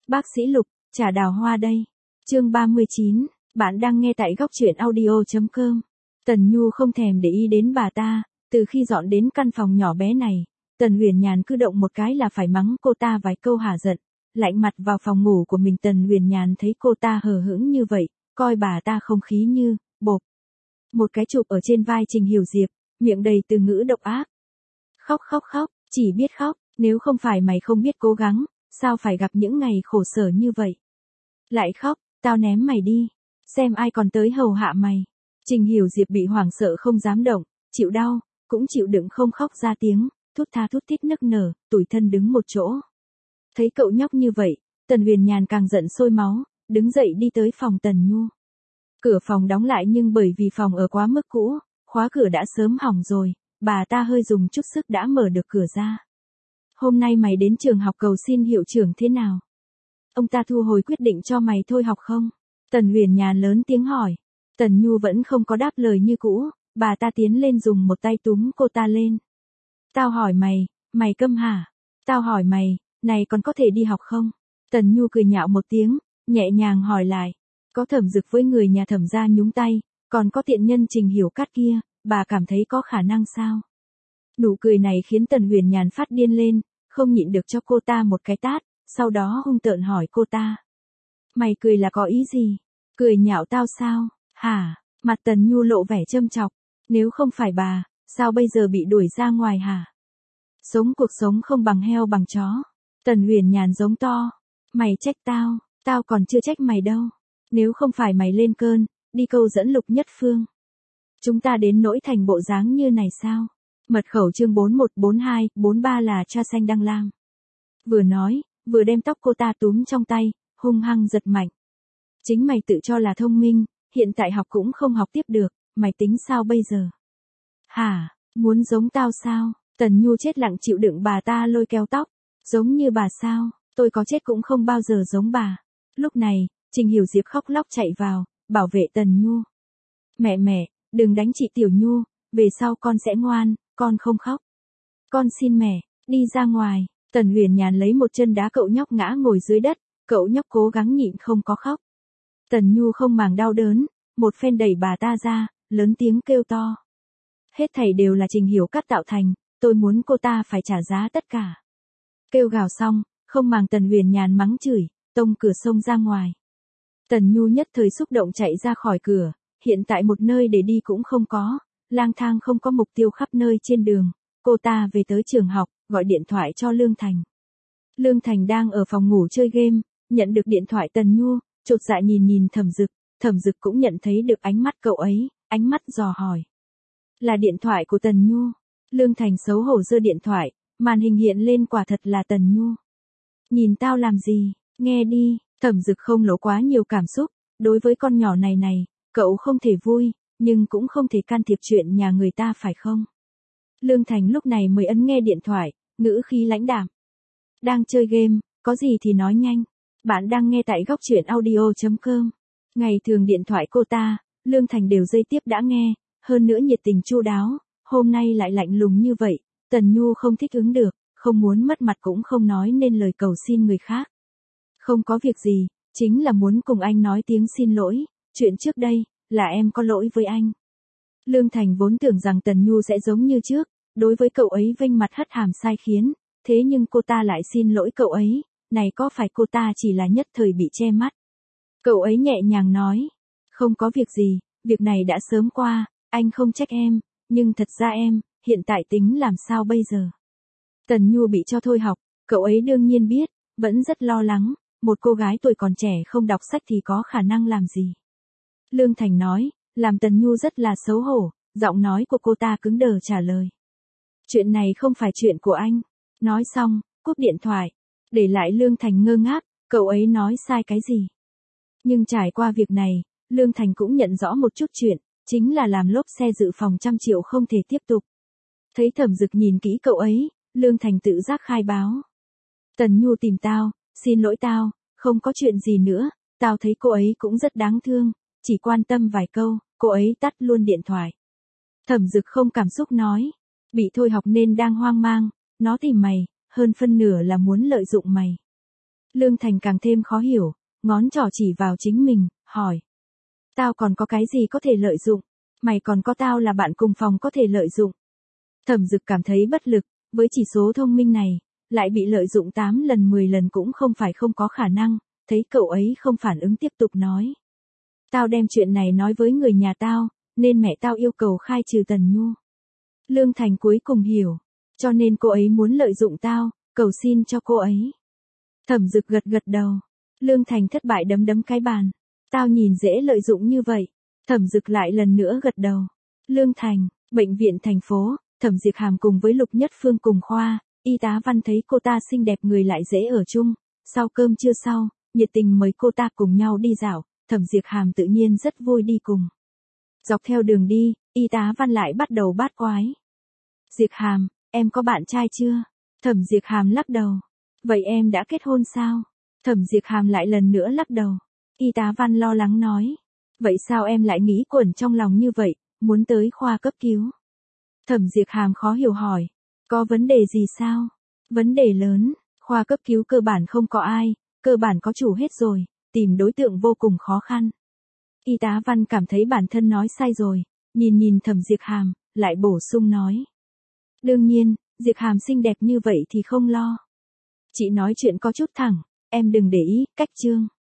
Bác sĩ Lục, trà đào hoa đây. Chương 39, bạn đang nghe tại góc truyện audio.com. Tần Nhu không thèm để ý đến bà ta, từ khi dọn đến căn phòng nhỏ bé này, Tần Huyền Nhàn cứ động một cái là phải mắng cô ta vài câu hả giận. Lạnh mặt vào phòng ngủ của mình, Tần Huyền Nhàn thấy cô ta hờ hững như vậy, coi bà ta không khí như, bộp. Một cái chụp ở trên vai Trình Hiểu Diệp, miệng đầy từ ngữ độc ác. Khóc khóc khóc, chỉ biết khóc, nếu không phải mày không biết cố gắng, sao phải gặp những ngày khổ sở như vậy. Lại khóc, tao ném mày đi, xem ai còn tới hầu hạ mày. Trình Hiểu Diệp bị hoảng sợ không dám động, chịu đau, cũng chịu đựng không khóc ra tiếng, thút tha thút thít nức nở, tủi thân đứng một chỗ. Thấy cậu nhóc như vậy, Tần Huyền Nhàn càng giận sôi máu, đứng dậy đi tới phòng Tần Nhu. Cửa phòng đóng lại nhưng bởi vì phòng ở quá mức cũ, khóa cửa đã sớm hỏng rồi, bà ta hơi dùng chút sức đã mở được cửa ra. Hôm nay mày đến trường học cầu xin hiệu trưởng thế nào? Ông ta thu hồi quyết định cho mày thôi học không? Tần Huyền Nhàn lớn tiếng hỏi. Tần Nhu vẫn không có đáp lời như cũ, bà ta tiến lên dùng một tay túm cô ta lên. Tao hỏi mày, mày câm hả? Tao hỏi mày, này còn có thể đi học không? Tần Nhu cười nhạo một tiếng, nhẹ nhàng hỏi lại. Có Thẩm Dực với người nhà Thẩm gia nhúng tay, còn có tiện nhân Trình Hiểu Cát kia, bà cảm thấy có khả năng sao? Nụ cười này khiến Tần Huyền Nhàn phát điên lên, không nhịn được cho cô ta một cái tát, sau đó hung tợn hỏi cô ta. Mày cười là có ý gì? Cười nhạo tao sao? Hả? Mặt Tần Nhu lộ vẻ châm chọc. Nếu không phải bà, sao bây giờ bị đuổi ra ngoài hả? Sống cuộc sống không bằng heo bằng chó. Tần Huyền Nhàn giống to. Mày trách tao, tao còn chưa trách mày đâu. Nếu không phải mày lên cơn, đi câu dẫn Lục Nhất Phương. Chúng ta đến nỗi thành bộ dáng như này sao? Mật khẩu chương 414243 là cha xanh đăng lang. Vừa nói, vừa đem tóc cô ta túm trong tay, hung hăng giật mạnh. Chính mày tự cho là thông minh, hiện tại học cũng không học tiếp được, mày tính sao bây giờ? Hả, muốn giống tao sao? Tần Nhu chết lặng chịu đựng bà ta lôi kéo tóc. Giống như bà sao, tôi có chết cũng không bao giờ giống bà. Lúc này, Trình Hiểu Diệp khóc lóc chạy vào, bảo vệ Tần Nhu. Mẹ, đừng đánh chị Tiểu Nhu, về sau con sẽ ngoan, con không khóc. Con xin mẹ, đi ra ngoài. Tần Huyền Nhàn lấy một chân đá cậu nhóc ngã ngồi dưới đất, cậu nhóc cố gắng nhịn không có khóc. Tần Nhu không màng đau đớn, một phen đẩy bà ta ra, lớn tiếng kêu to. Hết thảy đều là Trình Hiểu Cát tạo thành, tôi muốn cô ta phải trả giá tất cả. Kêu gào xong, không màng Tần Huyền Nhàn mắng chửi, tông cửa xông ra ngoài. Tần Nhu nhất thời xúc động chạy ra khỏi cửa, hiện tại một nơi để đi cũng không có, lang thang không có mục tiêu khắp nơi trên đường, cô ta về tới trường học, gọi điện thoại cho Lương Thành. Lương Thành đang ở phòng ngủ chơi game, nhận được điện thoại Tần Nhu, chột dạ nhìn Thẩm Dực cũng nhận thấy được ánh mắt cậu ấy, ánh mắt dò hỏi. Là điện thoại của Tần Nhu. Lương Thành xấu hổ giơ điện thoại, màn hình hiện lên quả thật là Tần Nhu. Nhìn tao làm gì, nghe đi. Thẩm Dực không lộ quá nhiều cảm xúc, đối với con nhỏ này, cậu không thể vui, nhưng cũng không thể can thiệp chuyện nhà người ta phải không? Lương Thành lúc này mới ấn nghe điện thoại, ngữ khí lãnh đạm. Đang chơi game, có gì thì nói nhanh. Bạn đang nghe tại góc truyện audio.com. Ngày thường điện thoại cô ta, Lương Thành đều dây tiếp đã nghe, hơn nữa nhiệt tình chu đáo, hôm nay lại lạnh lùng như vậy, Tần Nhu không thích ứng được, không muốn mất mặt cũng không nói nên lời cầu xin người khác. Không có việc gì, chính là muốn cùng anh nói tiếng xin lỗi, chuyện trước đây, là em có lỗi với anh. Lương Thành vốn tưởng rằng Tần Nhu sẽ giống như trước, đối với cậu ấy vênh mặt hất hàm sai khiến, thế nhưng cô ta lại xin lỗi cậu ấy, này có phải cô ta chỉ là nhất thời bị che mắt. Cậu ấy nhẹ nhàng nói, không có việc gì, việc này đã sớm qua, anh không trách em, nhưng thật ra em, hiện tại tính làm sao bây giờ. Tần Nhu bị cho thôi học, cậu ấy đương nhiên biết, vẫn rất lo lắng, một cô gái tuổi còn trẻ không đọc sách thì có khả năng làm gì. Lương Thành nói, làm Tần Nhu rất là xấu hổ, giọng nói của cô ta cứng đờ trả lời. Chuyện này không phải chuyện của anh. Nói xong, cúp điện thoại, để lại Lương Thành ngơ ngác, cậu ấy nói sai cái gì. Nhưng trải qua việc này, Lương Thành cũng nhận rõ một chút chuyện, chính là làm lốp xe dự phòng 100 triệu không thể tiếp tục. Thấy Thẩm Dực nhìn kỹ cậu ấy, Lương Thành tự giác khai báo. Tần Nhu tìm tao, xin lỗi tao, không có chuyện gì nữa, tao thấy cô ấy cũng rất đáng thương, chỉ quan tâm vài câu, cô ấy tắt luôn điện thoại. Thẩm Dực không cảm xúc nói, bị thôi học nên đang hoang mang, nó tìm mày, hơn phân nửa là muốn lợi dụng mày. Lương Thành càng thêm khó hiểu, ngón trỏ chỉ vào chính mình, hỏi. Tao còn có cái gì có thể lợi dụng? Mày còn có tao là bạn cùng phòng có thể lợi dụng. Thẩm Dực cảm thấy bất lực, với chỉ số thông minh này, lại bị lợi dụng 8 lần 10 lần cũng không phải không có khả năng, thấy cậu ấy không phản ứng tiếp tục nói. Tao đem chuyện này nói với người nhà tao, nên mẹ tao yêu cầu khai trừ Tần Nhu. Lương Thành cuối cùng hiểu, cho nên cô ấy muốn lợi dụng tao, cầu xin cho cô ấy. Thẩm Dực gật gật đầu. Lương Thành thất bại đấm đấm cái bàn. Tao nhìn dễ lợi dụng như vậy. Thẩm Dực lại lần nữa gật đầu. Lương Thành, bệnh viện thành phố, Thẩm Diệp Hàm cùng với Lục Nhất Phương cùng khoa, y tá Văn thấy cô ta xinh đẹp người lại dễ ở chung. Sau cơm trưa sau, nhiệt tình mời cô ta cùng nhau đi dạo, Thẩm Diệp Hàm tự nhiên rất vui đi cùng. Dọc theo đường đi, y tá Văn lại bắt đầu bát quái. Diệp Hàm, em có bạn trai chưa? Thẩm Diệp Hàm lắc đầu. Vậy em đã kết hôn sao? Thẩm Diệp Hàm lại lần nữa lắc đầu. Y tá Văn lo lắng nói. Vậy sao em lại nghĩ quẩn trong lòng như vậy, muốn tới khoa cấp cứu? Thẩm Diệp Hàm khó hiểu hỏi. Có vấn đề gì sao? Vấn đề lớn, khoa cấp cứu cơ bản không có ai, cơ bản có chủ hết rồi, tìm đối tượng vô cùng khó khăn. Y tá Văn cảm thấy bản thân nói sai rồi, nhìn Thẩm Diệp Hàm, lại bổ sung nói. Đương nhiên, Diệp Hàm xinh đẹp như vậy thì không lo. Chị nói chuyện có chút thẳng, em đừng để ý, cách chương.